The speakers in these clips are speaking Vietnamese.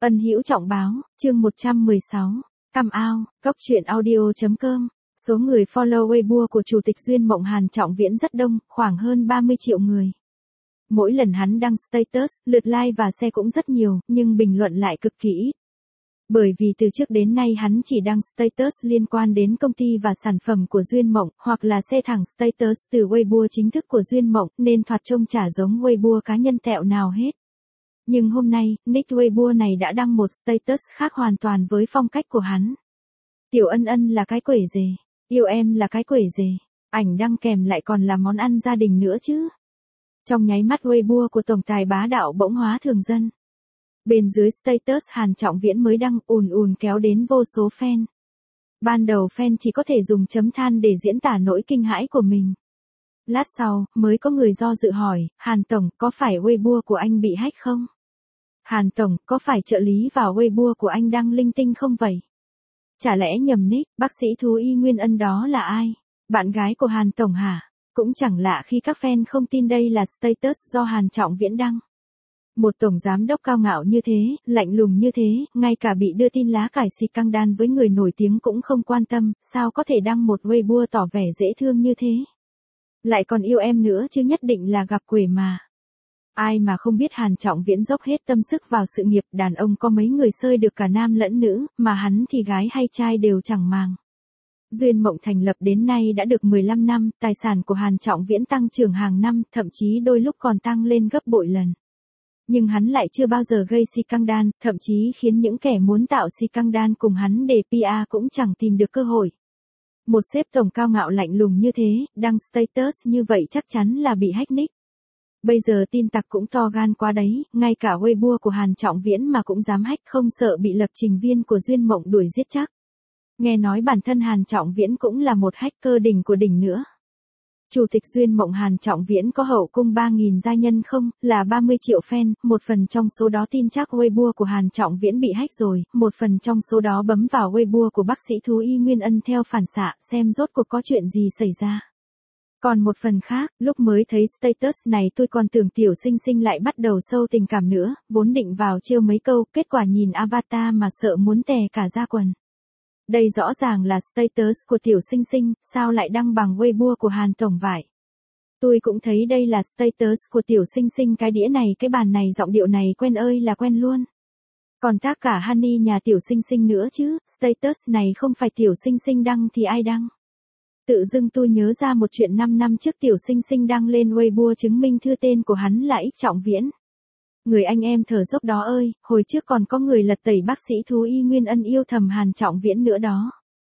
Ân Hữu Trọng báo, chương 116, cam ao, góc truyện audio.com. Số người follow Weibo của Chủ tịch Duyên Mộng Hàn Trọng Viễn rất đông, khoảng hơn 30 triệu người. Mỗi lần hắn đăng status, lượt like và share cũng rất nhiều, nhưng bình luận lại cực kỳ ít. Bởi vì từ trước đến nay hắn chỉ đăng status liên quan đến công ty và sản phẩm của Duyên Mộng, hoặc là share thẳng status từ Weibo chính thức của Duyên Mộng, nên thoạt trông chả giống Weibo cá nhân tẹo nào hết. Nhưng hôm nay, nick Weibo này đã đăng một status khác hoàn toàn với phong cách của hắn. Tiểu Ân Ân là cái quể dề, yêu em là cái quể dề, ảnh đăng kèm lại còn là món ăn gia đình nữa chứ. Trong nháy mắt Weibo của tổng tài bá đạo bỗng hóa thường dân. Bên dưới status Hàn Trọng Viễn mới đăng ùn kéo đến vô số fan. Ban đầu fan chỉ có thể dùng chấm than để diễn tả nỗi kinh hãi của mình. Lát sau, mới có người do dự hỏi, Hàn Tổng, có phải Weibo của anh bị hack không? Hàn Tổng, có phải trợ lý vào Weibo của anh đăng linh tinh không vậy? Chả lẽ nhầm nick, bác sĩ thú y Nguyên Ân đó là ai? Bạn gái của Hàn Tổng hả? Cũng chẳng lạ khi các fan không tin đây là status do Hàn Trọng Viễn đăng. Một tổng giám đốc cao ngạo như thế, lạnh lùng như thế, ngay cả bị đưa tin lá cải xì căng đan với người nổi tiếng cũng không quan tâm, sao có thể đăng một Weibo tỏ vẻ dễ thương như thế? Lại còn yêu em nữa chứ, nhất định là gặp quỷ mà. Ai mà không biết Hàn Trọng Viễn dốc hết tâm sức vào sự nghiệp, đàn ông có mấy người xơi được cả nam lẫn nữ, mà hắn thì gái hay trai đều chẳng màng. Duyên Mộng thành lập đến nay đã được 15 năm, tài sản của Hàn Trọng Viễn tăng trưởng hàng năm, thậm chí đôi lúc còn tăng lên gấp bội lần. Nhưng hắn lại chưa bao giờ gây xì căng đan, thậm chí khiến những kẻ muốn tạo xì căng đan cùng hắn để PR cũng chẳng tìm được cơ hội. Một sếp tổng cao ngạo lạnh lùng như thế, đăng status như vậy chắc chắn là bị hack nick. Bây giờ tin tặc cũng to gan quá đấy, ngay cả Weibo của Hàn Trọng Viễn mà cũng dám hack, không sợ bị lập trình viên của Duyên Mộng đuổi giết chắc. Nghe nói bản thân Hàn Trọng Viễn cũng là một hacker đỉnh của đỉnh nữa. Chủ tịch Duyên Mộng Hàn Trọng Viễn có hậu cung 3.000 gia nhân không, là 30 triệu fan, một phần trong số đó tin chắc Weibo của Hàn Trọng Viễn bị hack rồi, một phần trong số đó bấm vào Weibo của bác sĩ thú y Nguyên Ân theo phản xạ, xem rốt cuộc có chuyện gì xảy ra. Còn một phần khác, lúc mới thấy status này tôi còn tưởng Tiểu Sinh Sinh lại bắt đầu sâu tình cảm nữa, vốn định vào trêu mấy câu, kết quả nhìn avatar mà sợ muốn tè cả da quần. Đây rõ ràng là status của Tiểu Sinh Sinh, sao lại đăng bằng Weibo của Hàn Tổng vậy? Tôi cũng thấy đây là status của Tiểu Sinh Sinh, cái đĩa này, cái bàn này, giọng điệu này quen ơi là quen luôn. Còn tác cả Honey nhà Tiểu Sinh Sinh nữa chứ, status này không phải Tiểu Sinh Sinh đăng thì ai đăng? Tự dưng tôi nhớ ra một chuyện 5 năm trước Tiểu Sinh Sinh đăng lên Weibo chứng minh thư tên của hắn là Ích Trọng Viễn. Người anh em thở dốc đó ơi, hồi trước còn có người lật tẩy bác sĩ thú y Nguyên Ân yêu thầm Hàn Trọng Viễn nữa đó.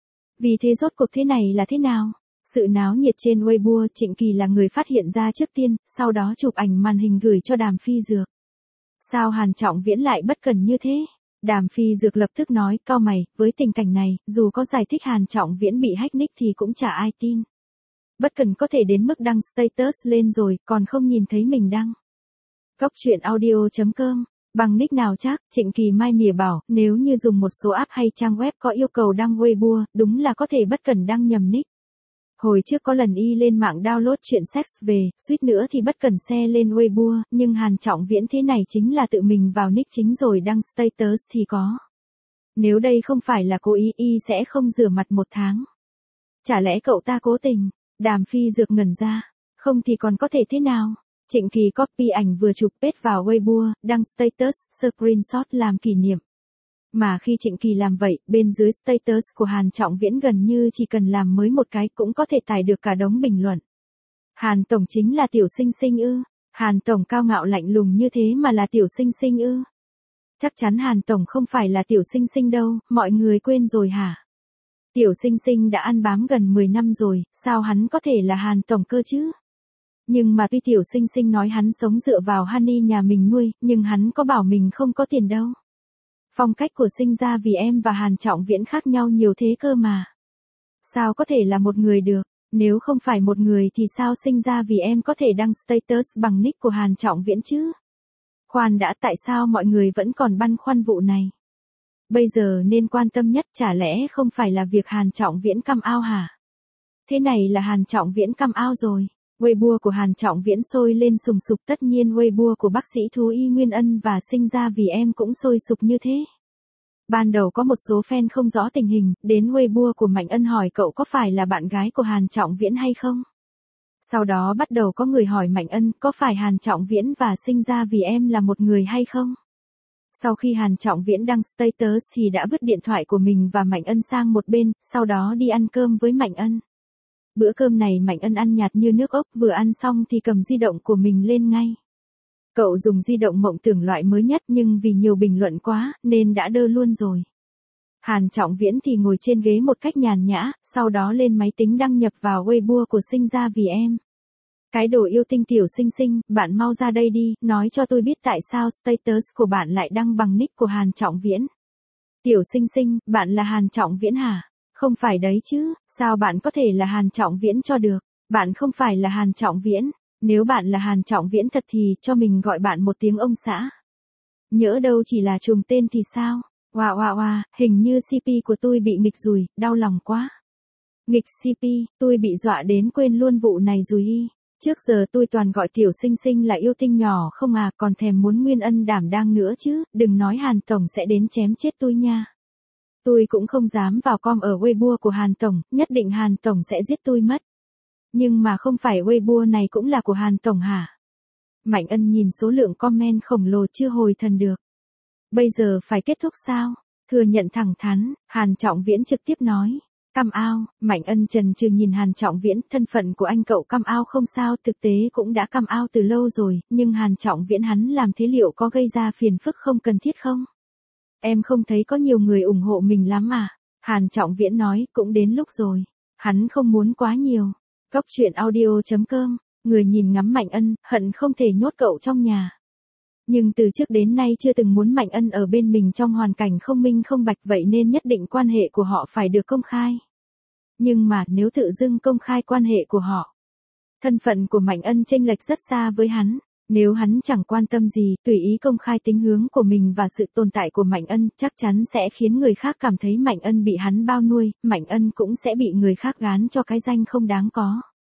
Vì thế rốt cuộc thế này là thế nào? Sự náo nhiệt trên Weibo, Trịnh Kỳ là người phát hiện ra trước tiên, sau đó chụp ảnh màn hình gửi cho Đàm Phi Dược. Sao Hàn Trọng Viễn lại bất cẩn như thế? Đàm Phi Dược lập tức nói, cau mày, với tình cảnh này, dù có giải thích Hàn Trọng Viễn bị hack nick thì cũng chả ai tin. Bất cần có thể đến mức đăng status lên rồi, còn không nhìn thấy mình đăng. Góc truyện audio.com, bằng nick nào chắc, Trịnh Kỳ mai mỉa bảo, nếu như dùng một số app hay trang web có yêu cầu đăng Weibo, đúng là có thể bất cẩn đăng nhầm nick. Hồi trước có lần y lên mạng download chuyện sex về, suýt nữa thì bất cẩn share lên Weibo, nhưng Hàn Trọng Viễn thế này chính là tự mình vào nick chính rồi đăng status thì có. Nếu đây không phải là cố ý, y sẽ không rửa mặt 1 tháng. Chả lẽ cậu ta cố tình? Đàm Phi Dược ngẩn ra. Không thì còn có thể thế nào? Trịnh Kỳ copy ảnh vừa chụp paste vào Weibo, đăng status, screenshot làm kỷ niệm. Mà khi Trịnh Kỳ làm vậy, bên dưới status của Hàn Trọng Viễn gần như chỉ cần làm mới một cái cũng có thể tải được cả đống bình luận. Hàn Tổng chính là Tiểu Sinh Sinh ư? Hàn Tổng cao ngạo lạnh lùng như thế mà là Tiểu Sinh Sinh ư? Chắc chắn Hàn Tổng không phải là Tiểu Sinh Sinh đâu, mọi người quên rồi hả? Tiểu Sinh Sinh đã ăn bám gần 10 năm rồi, sao hắn có thể là Hàn Tổng cơ chứ? Nhưng mà tuy Tiểu Sinh Sinh nói hắn sống dựa vào Honey nhà mình nuôi, nhưng hắn có bảo mình không có tiền đâu. Phong cách của Sinh ra vì em và Hàn Trọng Viễn khác nhau nhiều thế cơ mà. Sao có thể là một người được, nếu không phải một người thì sao Sinh ra vì em có thể đăng status bằng nick của Hàn Trọng Viễn chứ? Khoan đã, tại sao mọi người vẫn còn băn khoăn vụ này? Bây giờ nên quan tâm nhất chả lẽ không phải là việc Hàn Trọng Viễn cam ao hả? Thế này là Hàn Trọng Viễn cam ao rồi. Weibo của Hàn Trọng Viễn sôi lên sùng sục, tất nhiên Weibo của bác sĩ thú y Nguyên Ân và Sinh Ra Vì Em cũng sôi sục như thế. Ban đầu có một số fan không rõ tình hình, đến Weibo của Mạnh Ân hỏi cậu có phải là bạn gái của Hàn Trọng Viễn hay không? Sau đó bắt đầu có người hỏi Mạnh Ân có phải Hàn Trọng Viễn và Sinh Ra Vì Em là một người hay không? Sau khi Hàn Trọng Viễn đăng status thì đã vứt điện thoại của mình và Mạnh Ân sang một bên, sau đó đi ăn cơm với Mạnh Ân. Bữa cơm này Mạnh Ân ăn nhạt như nước ốc, vừa ăn xong thì cầm di động của mình lên ngay. Cậu dùng di động Mộng Tưởng loại mới nhất nhưng vì nhiều bình luận quá nên đã đơ luôn rồi. Hàn Trọng Viễn thì ngồi trên ghế một cách nhàn nhã, sau đó lên máy tính đăng nhập vào Weibo của Sinh Ra Vì Em. Cái đồ yêu tinh tiểu xinh xinh, bạn mau ra đây đi, nói cho tôi biết tại sao status của bạn lại đăng bằng nick của Hàn Trọng Viễn. Tiểu xinh xinh, bạn là Hàn Trọng Viễn hả? Không phải đấy chứ, sao bạn có thể là Hàn Trọng Viễn cho được? Bạn không phải là Hàn Trọng Viễn, nếu bạn là Hàn Trọng Viễn thật thì cho mình gọi bạn một tiếng ông xã. Nhỡ đâu chỉ là trùng tên thì sao? Wow, hình như CP của tôi bị nghịch rồi, đau lòng quá. Nghịch CP, tôi bị dọa đến quên luôn vụ này rồi y. Trước giờ tôi toàn gọi tiểu xinh xinh là yêu tinh nhỏ không à, còn thèm muốn Nguyên Ân đảm đang nữa chứ, đừng nói Hàn Tổng sẽ đến chém chết tôi nha. Tôi cũng không dám vào com ở Weibo của Hàn Tổng, nhất định Hàn Tổng sẽ giết tôi mất. Nhưng mà không phải Weibo này cũng là của Hàn Tổng hả? Mạnh Ân nhìn số lượng comment khổng lồ chưa hồi thần được. Bây giờ phải kết thúc sao? Thừa nhận thẳng thắn, Hàn Trọng Viễn trực tiếp nói. Cam ao, Mạnh Ân chần chừ nhìn Hàn Trọng Viễn, thân phận của anh cậu cam ao không sao, thực tế cũng đã cam ao từ lâu rồi, nhưng Hàn Trọng Viễn hắn làm thế liệu có gây ra phiền phức không cần thiết không? Em không thấy có nhiều người ủng hộ mình lắm à? Hàn Trọng Viễn nói, cũng đến lúc rồi. Hắn không muốn quá nhiều. Góc truyện audio.com, người nhìn ngắm Mạnh Ân, hận không thể nhốt cậu trong nhà. Nhưng từ trước đến nay chưa từng muốn Mạnh Ân ở bên mình trong hoàn cảnh không minh không bạch, vậy nên nhất định quan hệ của họ phải được công khai. Nhưng mà nếu tự dưng công khai quan hệ của họ, thân phận của Mạnh Ân chênh lệch rất xa với hắn. Nếu hắn chẳng quan tâm gì, tùy ý công khai tính hướng của mình và sự tồn tại của Mạnh Ân, chắc chắn sẽ khiến người khác cảm thấy Mạnh Ân bị hắn bao nuôi, Mạnh Ân cũng sẽ bị người khác gán cho cái danh không đáng có.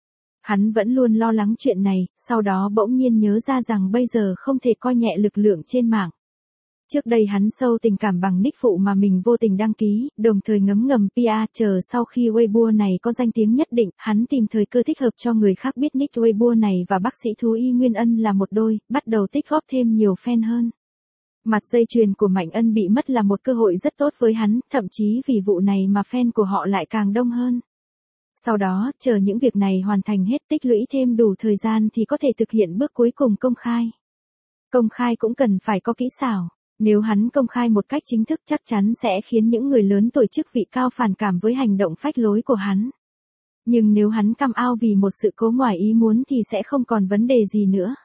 Hắn vẫn luôn lo lắng chuyện này, sau đó bỗng nhiên nhớ ra rằng bây giờ không thể coi nhẹ lực lượng trên mạng. Trước đây hắn sâu tình cảm bằng nick phụ mà mình vô tình đăng ký, đồng thời ngấm ngầm PR, chờ sau khi Weibo này có danh tiếng nhất định, hắn tìm thời cơ thích hợp cho người khác biết nick Weibo này và bác sĩ thú y Nguyên Ân là một đôi, bắt đầu tích góp thêm nhiều fan hơn. Mặt dây chuyền của Mạnh Ân bị mất là một cơ hội rất tốt với hắn, thậm chí vì vụ này mà fan của họ lại càng đông hơn. Sau đó, chờ những việc này hoàn thành hết, tích lũy thêm đủ thời gian thì có thể thực hiện bước cuối cùng công khai. Công khai cũng cần phải có kỹ xảo. Nếu hắn công khai một cách chính thức chắc chắn sẽ khiến những người lớn tuổi chức vị cao phản cảm với hành động phách lối của hắn. Nhưng nếu hắn cam ao vì một sự cố ngoài ý muốn thì sẽ không còn vấn đề gì nữa.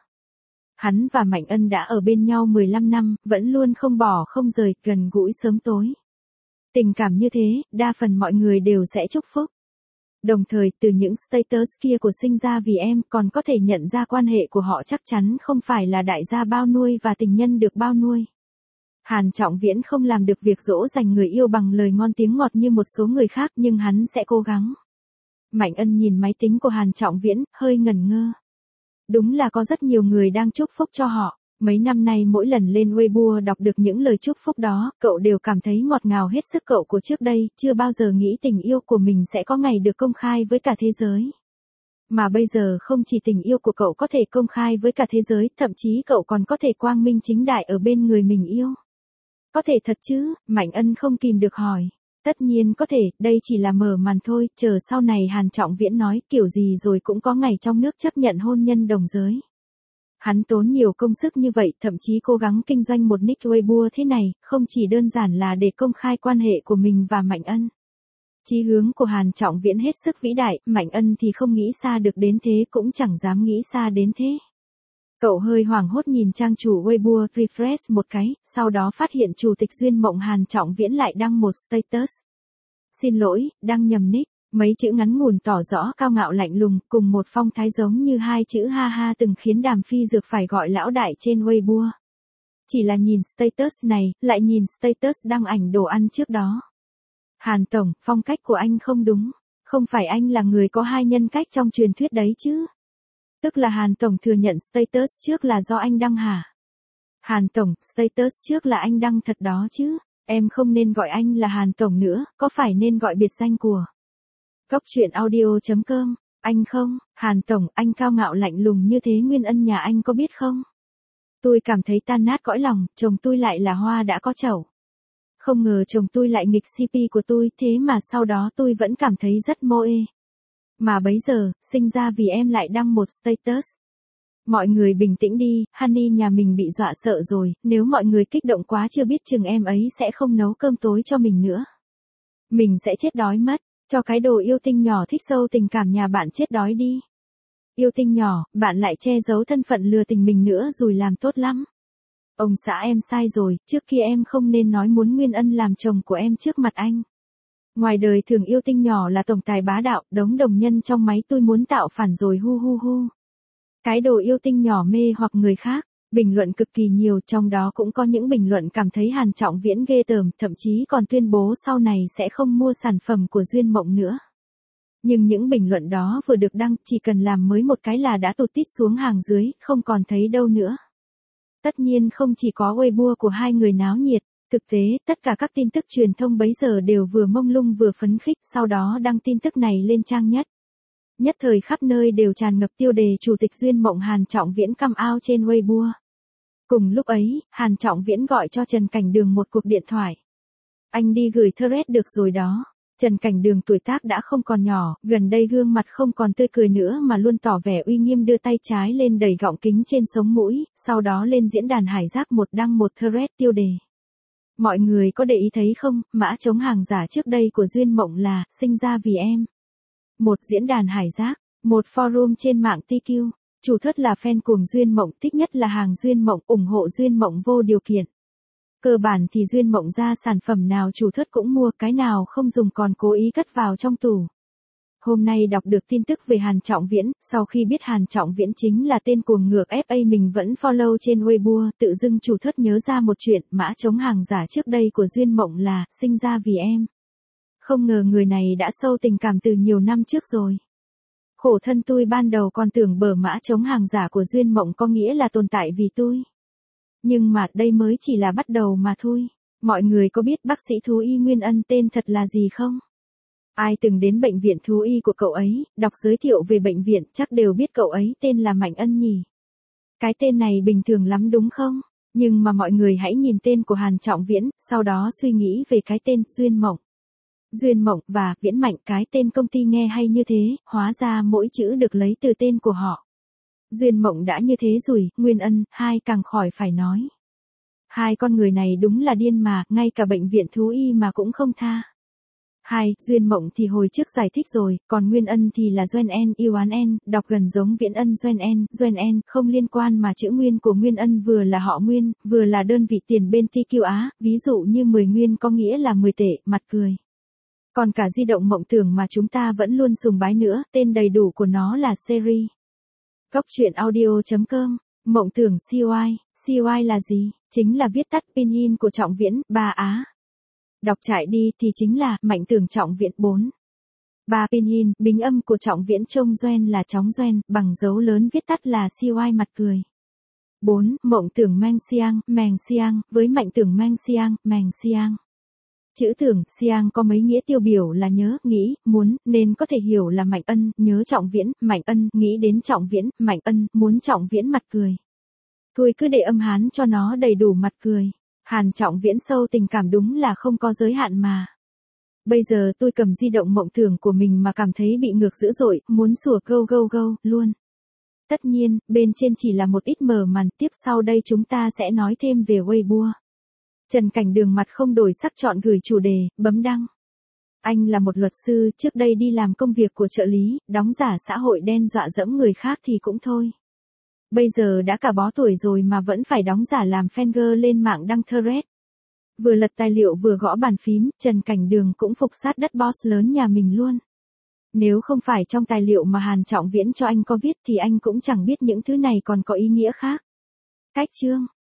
Hắn và Mạnh Ân đã ở bên nhau 15 năm, vẫn luôn không bỏ không rời, gần gũi sớm tối. Tình cảm như thế, đa phần mọi người đều sẽ chúc phúc. Đồng thời, từ những status kia của Sinh Ra Vì Em còn có thể nhận ra quan hệ của họ chắc chắn không phải là đại gia bao nuôi và tình nhân được bao nuôi. Hàn Trọng Viễn không làm được việc dỗ dành người yêu bằng lời ngon tiếng ngọt như một số người khác, nhưng hắn sẽ cố gắng. Mạnh Ân nhìn máy tính của Hàn Trọng Viễn, hơi ngẩn ngơ. Đúng là có rất nhiều người đang chúc phúc cho họ. Mấy năm nay mỗi lần lên Weibo đọc được những lời chúc phúc đó, cậu đều cảm thấy ngọt ngào hết sức. Cậu của trước đây chưa bao giờ nghĩ tình yêu của mình sẽ có ngày được công khai với cả thế giới. Mà bây giờ không chỉ tình yêu của cậu có thể công khai với cả thế giới, thậm chí cậu còn có thể quang minh chính đại ở bên người mình yêu. Có thể thật chứ? Mạnh Ân không kìm được hỏi. Tất nhiên có thể, đây chỉ là mở màn thôi, chờ sau này Hàn Trọng Viễn nói kiểu gì rồi cũng có ngày trong nước chấp nhận hôn nhân đồng giới. Hắn tốn nhiều công sức như vậy, thậm chí cố gắng kinh doanh một nick Weibo thế này, không chỉ đơn giản là để công khai quan hệ của mình và Mạnh Ân. Chí hướng của Hàn Trọng Viễn hết sức vĩ đại, Mạnh Ân thì không nghĩ xa được đến thế, cũng chẳng dám nghĩ xa đến thế. Cậu hơi hoảng hốt nhìn trang chủ Weibo, refresh một cái, sau đó phát hiện chủ tịch Duyên Mộng Hàn Trọng Viễn lại đăng một status. Xin lỗi, đăng nhầm nick. Mấy chữ ngắn ngủn tỏ rõ cao ngạo lạnh lùng, cùng một phong thái giống như hai chữ ha ha từng khiến Đàm Phi Dược phải gọi lão đại trên Weibo. Chỉ là nhìn status này, lại nhìn status đăng ảnh đồ ăn trước đó. Hàn Tổng, phong cách của anh không đúng. Không phải anh là người có hai nhân cách trong truyền thuyết đấy chứ. Tức là Hàn Tổng thừa nhận status trước là do anh đăng hả? Hàn Tổng, status trước là anh đăng thật đó chứ, em không nên gọi anh là Hàn Tổng nữa, có phải nên gọi biệt danh của Cốc truyện audio.com, anh không, Hàn Tổng, anh cao ngạo lạnh lùng như thế Nguyên Ân nhà anh có biết không? Tôi cảm thấy tan nát cõi lòng, chồng tôi lại là hoa đã có chậu. Không ngờ chồng tôi lại nghịch CP của tôi, thế mà sau đó tôi vẫn cảm thấy rất mô ê. Mà bấy giờ, sinh ra vì em lại đăng một status. Mọi người bình tĩnh đi, Honey nhà mình bị dọa sợ rồi, nếu mọi người kích động quá chưa biết chừng em ấy sẽ không nấu cơm tối cho mình nữa. Mình sẽ chết đói mất, cho cái đồ yêu tinh nhỏ thích sâu tình cảm nhà bạn chết đói đi. Yêu tinh nhỏ, bạn lại che giấu thân phận lừa tình mình nữa rồi làm tốt lắm. Ông xã em sai rồi, trước kia em không nên nói muốn Nguyên Ân làm chồng của em trước mặt anh. Ngoài đời thường yêu tinh nhỏ là tổng tài bá đạo, đống đồng nhân trong máy tôi muốn tạo phản rồi hu hu hu. Cái đồ yêu tinh nhỏ mê hoặc người khác, bình luận cực kỳ nhiều, trong đó cũng có những bình luận cảm thấy Hàn Trọng Viễn ghê tởm, thậm chí còn tuyên bố sau này sẽ không mua sản phẩm của Duyên Mộng nữa. Nhưng những bình luận đó vừa được đăng, chỉ cần làm mới một cái là đã tụt tít xuống hàng dưới, không còn thấy đâu nữa. Tất nhiên không chỉ có Weibo của hai người náo nhiệt, thực tế tất cả các tin tức truyền thông bấy giờ đều vừa mông lung vừa phấn khích, sau đó đăng tin tức này lên trang nhất. Nhất thời khắp nơi đều tràn ngập tiêu đề Chủ tịch Duyên Mộng Hàn Trọng Viễn come out trên Weibo. Cùng lúc ấy, Hàn Trọng Viễn gọi cho Trần Cảnh Đường một cuộc điện thoại. Anh đi gửi thread được rồi đó. Trần Cảnh Đường tuổi tác đã không còn nhỏ, gần đây gương mặt không còn tươi cười nữa mà luôn tỏ vẻ uy nghiêm, đưa tay trái lên đẩy gọng kính trên sống mũi, sau đó lên diễn đàn Hải Giác một đăng một thread tiêu đề. Mọi người có để ý thấy không, mã chống hàng giả trước đây của Duyên Mộng là sinh ra vì em. Một diễn đàn Hải Giác, một forum trên mạng TQ, chủ thất là fan cuồng Duyên Mộng, thích nhất là hàng Duyên Mộng, ủng hộ Duyên Mộng vô điều kiện. Cơ bản thì Duyên Mộng ra sản phẩm nào chủ thất cũng mua, cái nào không dùng còn cố ý cất vào trong tủ. Hôm nay đọc được tin tức về Hàn Trọng Viễn, sau khi biết Hàn Trọng Viễn chính là tên cuồng ngược FA mình vẫn follow trên Weibo, tự dưng chủ thất nhớ ra một chuyện, mã chống hàng giả trước đây của Duyên Mộng là sinh ra vì em. Không ngờ người này đã sâu tình cảm từ nhiều năm trước rồi. Khổ thân tôi ban đầu còn tưởng bờ mã chống hàng giả của Duyên Mộng có nghĩa là tồn tại vì tôi. Nhưng mà đây mới chỉ là bắt đầu mà thôi. Mọi người có biết bác sĩ thú y Nguyên Ân tên thật là gì không? Ai từng đến bệnh viện thú y của cậu ấy, đọc giới thiệu về bệnh viện chắc đều biết cậu ấy tên là Mạnh Ân nhỉ. Cái tên này bình thường lắm đúng không? Nhưng mà mọi người hãy nhìn tên của Hàn Trọng Viễn, sau đó suy nghĩ về cái tên Duyên Mộng. Duyên Mộng và Viễn Mạnh, cái tên công ty nghe hay như thế, hóa ra mỗi chữ được lấy từ tên của họ. Duyên Mộng đã như thế rồi, Nguyên Ân, hai càng khỏi phải nói. Hai con người này đúng là điên mà, ngay cả bệnh viện thú y mà cũng không tha. Hai, Duyên Mộng thì hồi trước giải thích rồi, còn Nguyên Ân thì là Doan En, yêu án En, đọc gần giống Viễn Ân Doan En, không liên quan mà chữ Nguyên của Nguyên Ân vừa là họ Nguyên, vừa là đơn vị tiền bên TQ Á, ví dụ như 10 Nguyên có nghĩa là 10 tệ, mặt cười. Còn cả di động mộng tưởng mà chúng ta vẫn luôn sùng bái nữa, tên đầy đủ của nó là Seri. Cốc truyện audio.com, mộng tưởng CY là gì? Chính là viết tắt pinyin của Trọng Viễn, 3 Á. Đọc chạy đi thì chính là Mạnh Tưởng Trọng Viễn 4. 3 pinyin, bính âm của Trọng Viễn trông Doen là chóng Doen, bằng dấu lớn viết tắt là CY mặt cười. 4. Mộng tưởng Meng Siang, với Mạnh Tưởng Meng Siang. Chữ tưởng, Siang có mấy nghĩa tiêu biểu là nhớ, nghĩ, muốn, nên có thể hiểu là Mạnh Ân, nhớ Trọng Viễn, Mạnh Ân, nghĩ đến Trọng Viễn, Mạnh Ân, muốn Trọng Viễn mặt cười. Thôi cứ để âm Hán cho nó đầy đủ mặt cười. Hàn Trọng Viễn sâu tình cảm đúng là không có giới hạn mà. Bây giờ tôi cầm di động mộng tưởng của mình mà cảm thấy bị ngược dữ dội, muốn sủa go luôn. Tất nhiên, bên trên chỉ là một ít mở màn, tiếp sau đây chúng ta sẽ nói thêm về Weibo. Trần Cảnh Đường mặt không đổi sắc chọn gửi chủ đề, bấm đăng. Anh là một luật sư, trước đây đi làm công việc của trợ lý, đóng giả xã hội đen dọa dẫm người khác thì cũng thôi. Bây giờ đã cả bó tuổi rồi mà vẫn phải đóng giả làm fanger lên mạng đăng thread. Vừa lật tài liệu vừa gõ bàn phím, Trần Cảnh Đường cũng phục sát đất boss lớn nhà mình luôn. Nếu không phải trong tài liệu mà Hàn Trọng Viễn cho anh có viết thì anh cũng chẳng biết những thứ này còn có ý nghĩa khác. Cách chương